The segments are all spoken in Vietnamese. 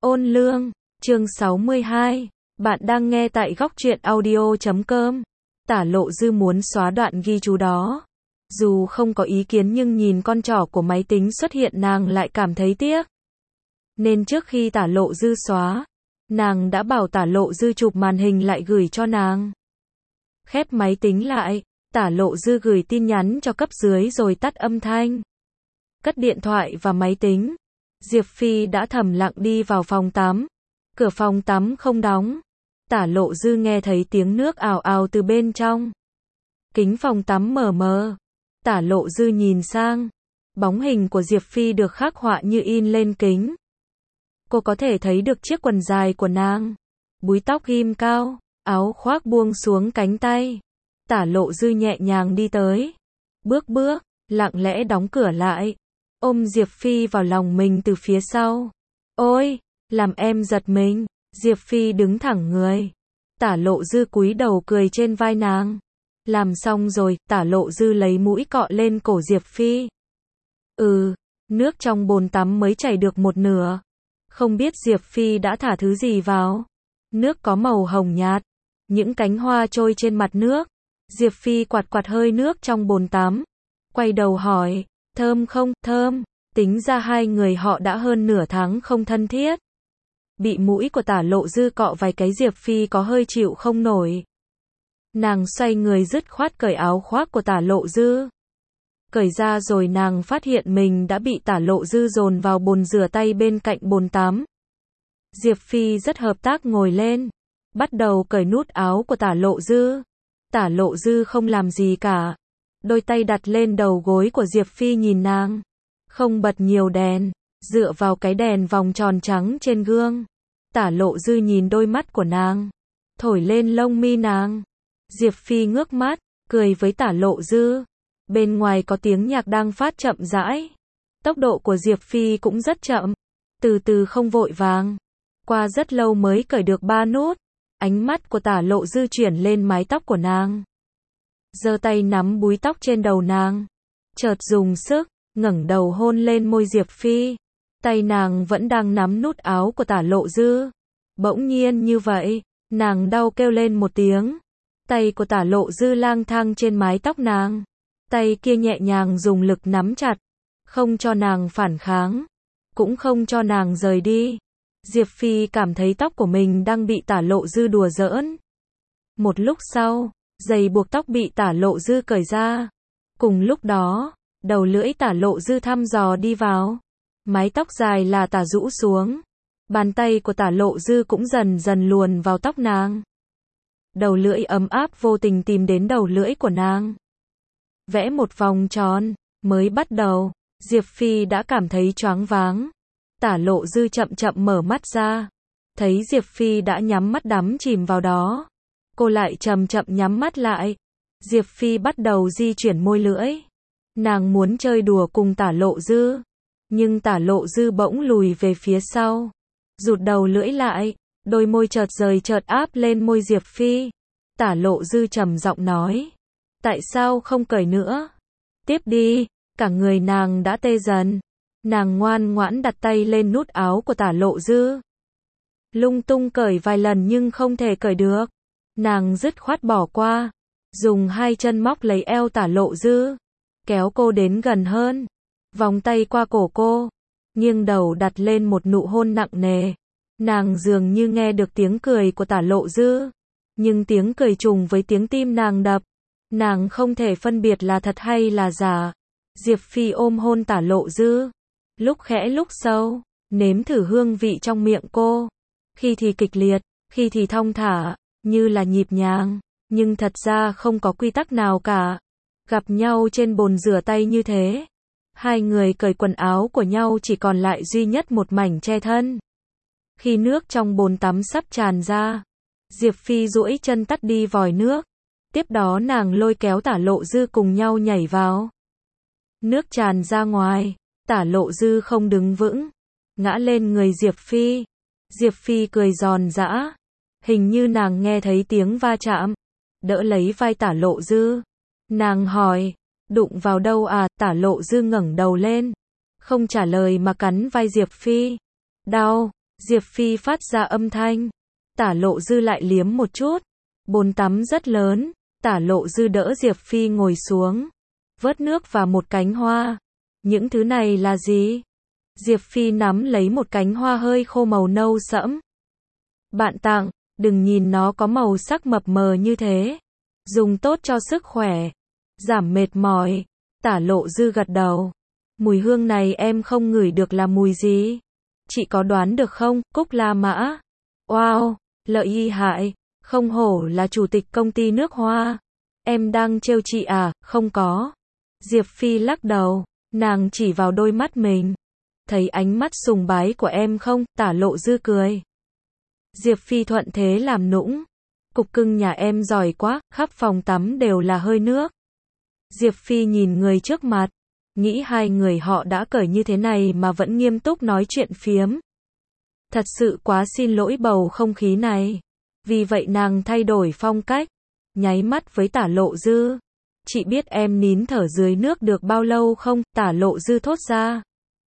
Ôn lương, chương 62. Bạn đang nghe tại góc truyện audio.com. Tả Lộ Dư muốn xóa đoạn ghi chú đó. Dù không có ý kiến nhưng nhìn con trỏ của máy tính xuất hiện nàng lại cảm thấy tiếc. Nên trước khi Tả Lộ Dư xóa, nàng đã bảo Tả Lộ Dư chụp màn hình lại gửi cho nàng. Khép máy tính lại, Tả Lộ Dư gửi tin nhắn cho cấp dưới rồi tắt âm thanh. Cất điện thoại và máy tính. Diệp Phi đã thầm lặng đi vào phòng tắm. Cửa phòng tắm không đóng. Tả Lộ Dư nghe thấy tiếng nước ào ào từ bên trong. Kính phòng tắm mờ mờ. Tả Lộ Dư nhìn sang. Bóng hình của Diệp Phi được khắc họa như in lên kính. Cô có thể thấy được chiếc quần dài của nàng. Búi tóc ghim cao, áo khoác buông xuống cánh tay. Tả Lộ Dư nhẹ nhàng đi tới. Bước, lặng lẽ đóng cửa lại. Ôm Diệp Phi vào lòng mình từ phía sau. Ôi, làm em giật mình. Diệp Phi đứng thẳng người. Tả Lộ Dư cúi đầu cười trên vai nàng. Làm xong rồi, Tả Lộ Dư lấy mũi cọ lên cổ Diệp Phi. Nước trong bồn tắm mới chảy được một nửa. Không biết Diệp Phi đã thả thứ gì vào. Nước có màu hồng nhạt. Những cánh hoa trôi trên mặt nước. Diệp Phi quạt hơi nước trong bồn tắm. Quay đầu hỏi. Thơm không? Thơm. Tính ra hai người họ đã hơn nửa tháng không thân thiết. Bị mũi của Tả Lộ Dư cọ vài cái Diệp Phi có hơi chịu không nổi. Nàng xoay người dứt khoát cởi áo khoác của Tả Lộ Dư. Cởi ra rồi nàng phát hiện mình đã bị Tả Lộ Dư dồn vào bồn rửa tay bên cạnh bồn tắm. Diệp Phi rất hợp tác ngồi lên. Bắt đầu cởi nút áo của Tả Lộ Dư. Tả Lộ Dư không làm gì cả. Đôi tay đặt lên đầu gối của Diệp Phi nhìn nàng. Không bật nhiều đèn. Dựa vào cái đèn vòng tròn trắng trên gương. Tả Lộ Dư nhìn đôi mắt của nàng. Thổi lên lông mi nàng. Diệp Phi ngước mắt, cười với Tả Lộ Dư. Bên ngoài có tiếng nhạc đang phát chậm rãi. Tốc độ của Diệp Phi cũng rất chậm. Từ từ không vội vàng. Qua rất lâu mới cởi được 3 nút. Ánh mắt của Tả Lộ Dư chuyển lên mái tóc của nàng. Giơ tay nắm búi tóc trên đầu nàng. Chợt dùng sức, ngẩng đầu hôn lên môi Diệp Phi. Tay nàng vẫn đang nắm nút áo của Tả Lộ Dư. Bỗng nhiên như vậy, nàng đau kêu lên một tiếng. Tay của Tả Lộ Dư lang thang trên mái tóc nàng. Tay kia nhẹ nhàng dùng lực nắm chặt. Không cho nàng phản kháng. Cũng không cho nàng rời đi. Diệp Phi cảm thấy tóc của mình đang bị Tả Lộ Dư đùa giỡn. Một lúc sau, giày buộc tóc bị Tả Lộ Dư cởi ra. Cùng lúc đó, đầu lưỡi Tả Lộ Dư thăm dò đi vào. Mái tóc dài là Tả rũ xuống. Bàn tay của Tả Lộ Dư cũng dần dần luồn vào tóc nàng. Đầu lưỡi ấm áp vô tình tìm đến đầu lưỡi của nàng. Vẽ một vòng tròn, mới bắt đầu, Diệp Phi đã cảm thấy choáng váng. Tả Lộ Dư chậm chậm mở mắt ra. Thấy Diệp Phi đã nhắm mắt đắm chìm vào đó. Cô lại chậm chậm nhắm mắt lại. Diệp Phi bắt đầu di chuyển môi lưỡi. Nàng muốn chơi đùa cùng Tả Lộ Dư. Nhưng Tả Lộ Dư bỗng lùi về phía sau. Rụt đầu lưỡi lại. Đôi môi chợt rời chợt áp lên môi Diệp Phi. Tả Lộ Dư trầm giọng nói. Tại sao không cởi nữa? Tiếp đi. Cả người nàng đã tê dần. Nàng ngoan ngoãn đặt tay lên nút áo của Tả Lộ Dư. Lung tung cởi vài lần nhưng không thể cởi được. Nàng dứt khoát bỏ qua. Dùng hai chân móc lấy eo Tả Lộ Dư. Kéo cô đến gần hơn. Vòng tay qua cổ cô. Nghiêng đầu đặt lên một nụ hôn nặng nề. Nàng dường như nghe được tiếng cười của Tả Lộ Dư. Nhưng tiếng cười trùng với tiếng tim nàng đập. Nàng không thể phân biệt là thật hay là giả. Diệp Phi ôm hôn Tả Lộ Dư. Lúc khẽ lúc sâu. Nếm thử hương vị trong miệng cô. Khi thì kịch liệt. Khi thì thong thả. Như là nhịp nhàng. Nhưng thật ra không có quy tắc nào cả. Gặp nhau trên bồn rửa tay như thế. Hai người cởi quần áo của nhau chỉ còn lại duy nhất một mảnh che thân. Khi nước trong bồn tắm sắp tràn ra. Diệp Phi duỗi chân tắt đi vòi nước. Tiếp đó nàng lôi kéo Tả Lộ Dư cùng nhau nhảy vào. Nước tràn ra ngoài. Tả Lộ Dư không đứng vững. Ngã lên người Diệp Phi. Diệp Phi cười giòn giã. Hình như nàng nghe thấy tiếng va chạm. Đỡ lấy vai Tả Lộ Dư. Nàng hỏi. Đụng vào đâu à? Tả Lộ Dư ngẩng đầu lên. Không trả lời mà cắn vai Diệp Phi. Đau. Diệp Phi phát ra âm thanh. Tả Lộ Dư lại liếm một chút. Bồn tắm rất lớn. Tả Lộ Dư đỡ Diệp Phi ngồi xuống. Vớt nước và một cánh hoa. Những thứ này là gì? Diệp Phi nắm lấy một cánh hoa hơi khô màu nâu sẫm. Bạn tặng, đừng nhìn nó có màu sắc mập mờ như thế. Dùng tốt cho sức khỏe. Giảm mệt mỏi. Tả Lộ Dư gật đầu. Mùi hương này em không ngửi được là mùi gì? Chị có đoán được không? Cúc La Mã. Wow, lợi hại. Không hổ là chủ tịch công ty nước hoa. Em đang trêu chị à? Không có. Diệp Phi lắc đầu. Nàng chỉ vào đôi mắt mình. Thấy ánh mắt sùng bái của em không? Tả Lộ Dư cười. Diệp Phi thuận thế làm nũng. Cục cưng nhà em giỏi quá, khắp phòng tắm đều là hơi nước. Diệp Phi nhìn người trước mặt. Nghĩ hai người họ đã cởi như thế này mà vẫn nghiêm túc nói chuyện phiếm. Thật sự quá xin lỗi bầu không khí này. Vì vậy nàng thay đổi phong cách. Nháy mắt với Tả Lộ Dư. Chị biết em nín thở dưới nước được bao lâu không? Tả Lộ Dư thốt ra.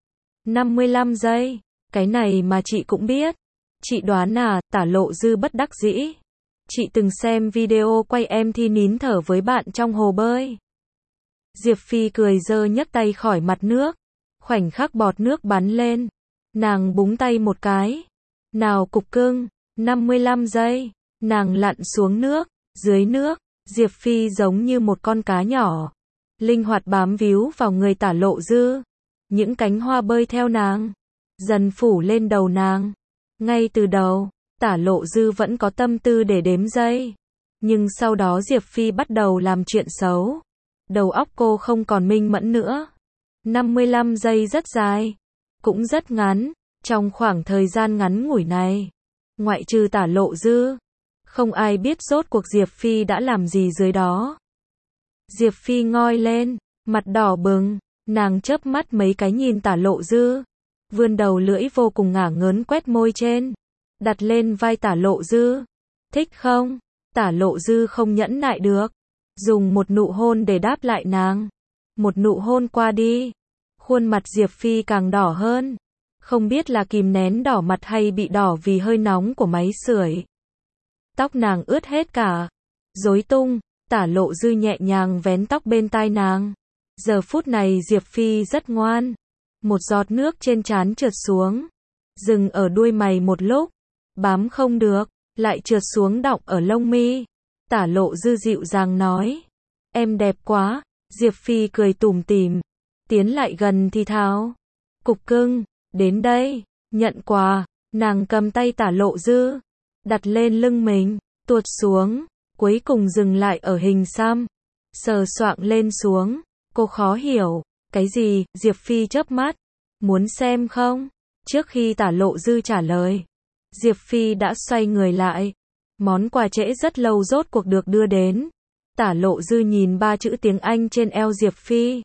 55 giây. Cái này mà chị cũng biết. Chị đoán à? Tả Lộ Dư bất đắc dĩ. Chị từng xem video quay em thi nín thở với bạn trong hồ bơi. Diệp Phi cười giơ nhấc tay khỏi mặt nước. Khoảnh khắc bọt nước bắn lên. Nàng búng tay một cái. Nào cục cưng. 55 giây. Nàng lặn xuống nước. Dưới nước, Diệp Phi giống như một con cá nhỏ. Linh hoạt bám víu vào người Tả Lộ Dư. Những cánh hoa bơi theo nàng. Dần phủ lên đầu nàng. Ngay từ đầu, Tả Lộ Dư vẫn có tâm tư để đếm giây. Nhưng sau đó Diệp Phi bắt đầu làm chuyện xấu. Đầu óc cô không còn minh mẫn nữa. 55 giây rất dài. Cũng rất ngắn. Trong khoảng thời gian ngắn ngủi này, ngoại trừ Tả Lộ Dư, không ai biết rốt cuộc Diệp Phi đã làm gì dưới đó. Diệp Phi ngoi lên, mặt đỏ bừng, nàng chớp mắt mấy cái nhìn Tả Lộ Dư. Vươn đầu lưỡi vô cùng ngả ngớn quét môi trên. Đặt lên vai Tả Lộ Dư. Thích không? Tả Lộ Dư không nhẫn nại được. Dùng một nụ hôn để đáp lại nàng. Một nụ hôn qua đi. Khuôn mặt Diệp Phi càng đỏ hơn. Không biết là kìm nén đỏ mặt hay bị đỏ vì hơi nóng của máy sưởi. Tóc nàng ướt hết cả. Rối tung. Tả Lộ Dư nhẹ nhàng vén tóc bên tai nàng. Giờ phút này Diệp Phi rất ngoan. Một giọt nước trên trán trượt xuống. Dừng ở đuôi mày một lúc. Bám không được. Lại trượt xuống đọng ở lông mi. Tả Lộ Dư dịu dàng nói. Em đẹp quá. Diệp Phi cười tủm tỉm. Tiến lại gần thì thào. Cục cưng, đến đây, nhận quà. Nàng cầm tay Tả Lộ Dư. Đặt lên lưng mình, tuột xuống. Cuối cùng dừng lại ở hình xăm. Sờ soạng lên xuống. Cô khó hiểu. Cái gì? Diệp Phi chớp mắt. Muốn xem không? Trước khi Tả Lộ Dư trả lời, Diệp Phi đã xoay người lại. Món quà trễ rất lâu rốt cuộc được đưa đến. Tả Lộ Dư nhìn 3 chữ tiếng Anh trên eo Diệp Phi.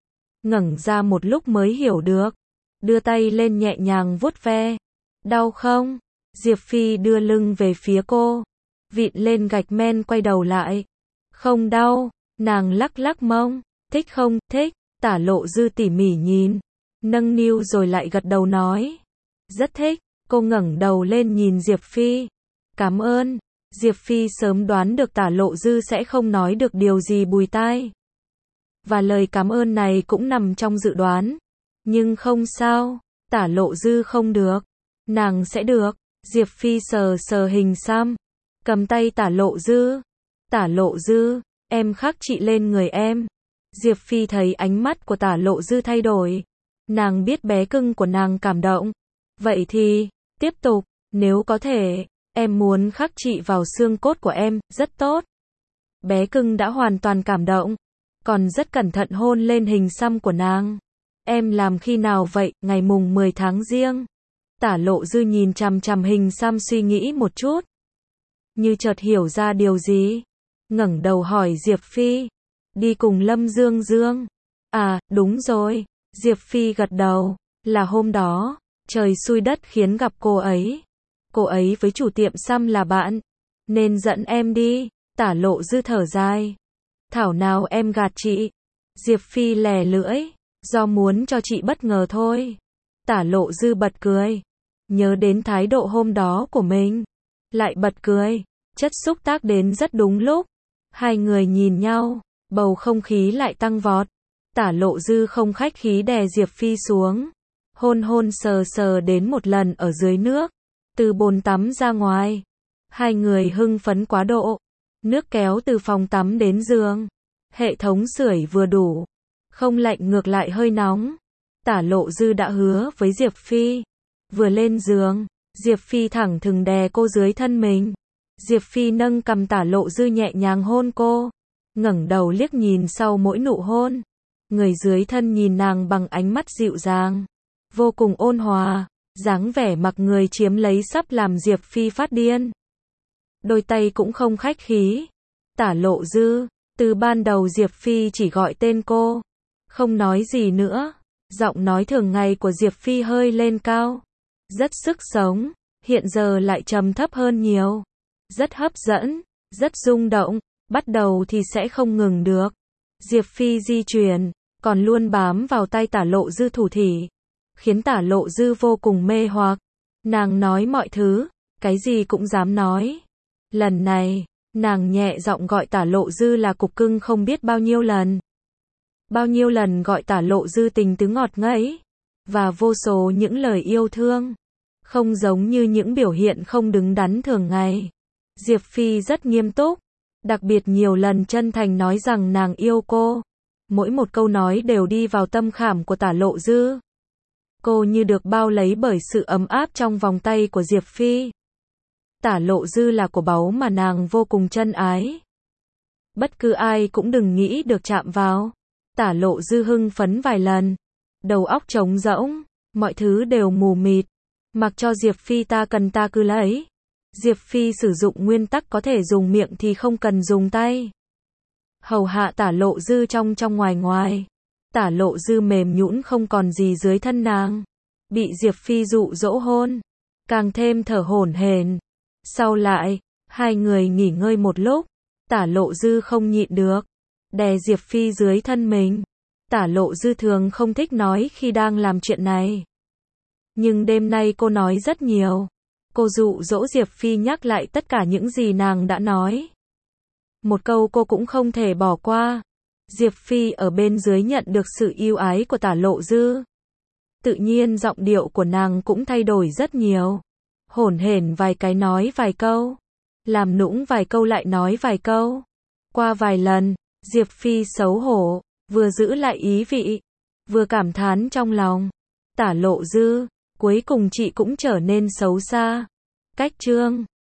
Ngẩng ra một lúc mới hiểu được. Đưa tay lên nhẹ nhàng vuốt ve. Đau không? Diệp Phi đưa lưng về phía cô. Vịn lên gạch men quay đầu lại. Không đau. Nàng lắc lắc mông. Thích không? Thích. Tả Lộ Dư tỉ mỉ nhìn. Nâng niu rồi lại gật đầu nói. Rất thích. Cô ngẩng đầu lên nhìn Diệp Phi. Cảm ơn. Diệp Phi sớm đoán được Tả Lộ Dư sẽ không nói được điều gì bùi tai. Và lời cảm ơn này cũng nằm trong dự đoán. Nhưng không sao. Tả Lộ Dư không được. Nàng sẽ được. Diệp Phi sờ sờ hình xăm. Cầm tay Tả Lộ Dư. Tả Lộ Dư, em khắc chị lên người em. Diệp Phi thấy ánh mắt của Tả Lộ Dư thay đổi. Nàng biết bé cưng của nàng cảm động. Vậy thì, tiếp tục, nếu có thể, em muốn khắc chị vào xương cốt của em, rất tốt. Bé cưng đã hoàn toàn cảm động. Còn rất cẩn thận hôn lên hình xăm của nàng. Em làm khi nào vậy? Ngày mùng 10 tháng Giêng. Tả Lộ Dư nhìn chằm chằm hình xăm suy nghĩ một chút. Như chợt hiểu ra điều gì. Ngẩng đầu hỏi Diệp Phi. Đi cùng Lâm Dương Dương. À, đúng rồi. Diệp Phi gật đầu. Là hôm đó, trời xui đất khiến gặp cô ấy. Cô ấy với chủ tiệm xăm là bạn. Nên dẫn em đi. Tả Lộ Dư thở dài. Thảo nào em gạt chị. Diệp Phi lè lưỡi. Do muốn cho chị bất ngờ thôi. Tả Lộ Dư bật cười. nhớ đến thái độ hôm đó của mình, lại bật cười. Chất xúc tác đến rất đúng lúc. Hai người nhìn nhau, bầu không khí lại tăng vọt. Tả Lộ Dư không khách khí đè Diệp Phi xuống, hôn hôn sờ sờ đến một lần ở dưới nước, từ bồn tắm ra ngoài. Hai người hưng phấn quá độ, nước kéo từ phòng tắm đến giường. Hệ thống sưởi vừa đủ, không lạnh ngược lại hơi nóng. Tả Lộ Dư đã hứa với Diệp Phi, vừa lên giường, Diệp Phi thẳng thừng đè cô dưới thân mình. Diệp Phi nâng cằm Tả Lộ Dư nhẹ nhàng hôn cô, ngẩng đầu liếc nhìn sau mỗi nụ hôn. Người dưới thân nhìn nàng bằng ánh mắt dịu dàng, vô cùng ôn hòa, dáng vẻ mặc người chiếm lấy sắp làm Diệp Phi phát điên. Đôi tay cũng không khách khí. Tả Lộ Dư, từ ban đầu Diệp Phi chỉ gọi tên cô, không nói gì nữa. Giọng nói thường ngày của Diệp Phi hơi lên cao, rất sức sống, hiện giờ lại trầm thấp hơn nhiều. Rất hấp dẫn, rất rung động, bắt đầu thì sẽ không ngừng được. Diệp Phi di chuyển, còn luôn bám vào tay Tả Lộ Dư thủ thỉ, khiến Tả Lộ Dư vô cùng mê hoặc. Nàng nói mọi thứ, cái gì cũng dám nói. Lần này, nàng nhẹ giọng gọi Tả Lộ Dư là cục cưng không biết bao nhiêu lần. Bao nhiêu lần gọi Tả Lộ Dư tình tứ ngọt ngấy, và vô số những lời yêu thương, không giống như những biểu hiện không đứng đắn thường ngày. Diệp Phi rất nghiêm túc, đặc biệt nhiều lần chân thành nói rằng nàng yêu cô. Mỗi một câu nói đều đi vào tâm khảm của Tả Lộ Dư. Cô như được bao lấy bởi sự ấm áp trong vòng tay của Diệp Phi. Tả Lộ Dư là của báu mà nàng vô cùng trân ái. Bất cứ ai cũng đừng nghĩ được chạm vào. Tả Lộ Dư hưng phấn vài lần, đầu óc trống rỗng, mọi thứ đều mù mịt. Mặc cho Diệp Phi ta cần ta cứ lấy. Diệp Phi sử dụng nguyên tắc có thể dùng miệng thì không cần dùng tay. Hầu hạ Tả Lộ Dư trong ngoài ngoài. Tả Lộ Dư mềm nhũn không còn gì dưới thân nàng. Bị Diệp Phi dụ dỗ hôn, càng thêm thở hổn hển. Sau lại, hai người nghỉ ngơi một lúc, Tả Lộ Dư không nhịn được, đè Diệp Phi dưới thân mình. Tả Lộ Dư thường không thích nói khi đang làm chuyện này, nhưng đêm nay cô nói rất nhiều. Cô dụ dỗ Diệp Phi nhắc lại tất cả những gì nàng đã nói. Một câu cô cũng không thể bỏ qua. Diệp Phi ở bên dưới nhận được sự yêu ái của Tả Lộ Dư. Tự nhiên giọng điệu của nàng cũng thay đổi rất nhiều. Hổn hển vài cái nói vài câu, làm nũng vài câu lại nói vài câu. Qua vài lần, Diệp Phi xấu hổ, vừa giữ lại ý vị, vừa cảm thán trong lòng. Tả Lộ Dư, cuối cùng chị cũng trở nên xấu xa. Cách chương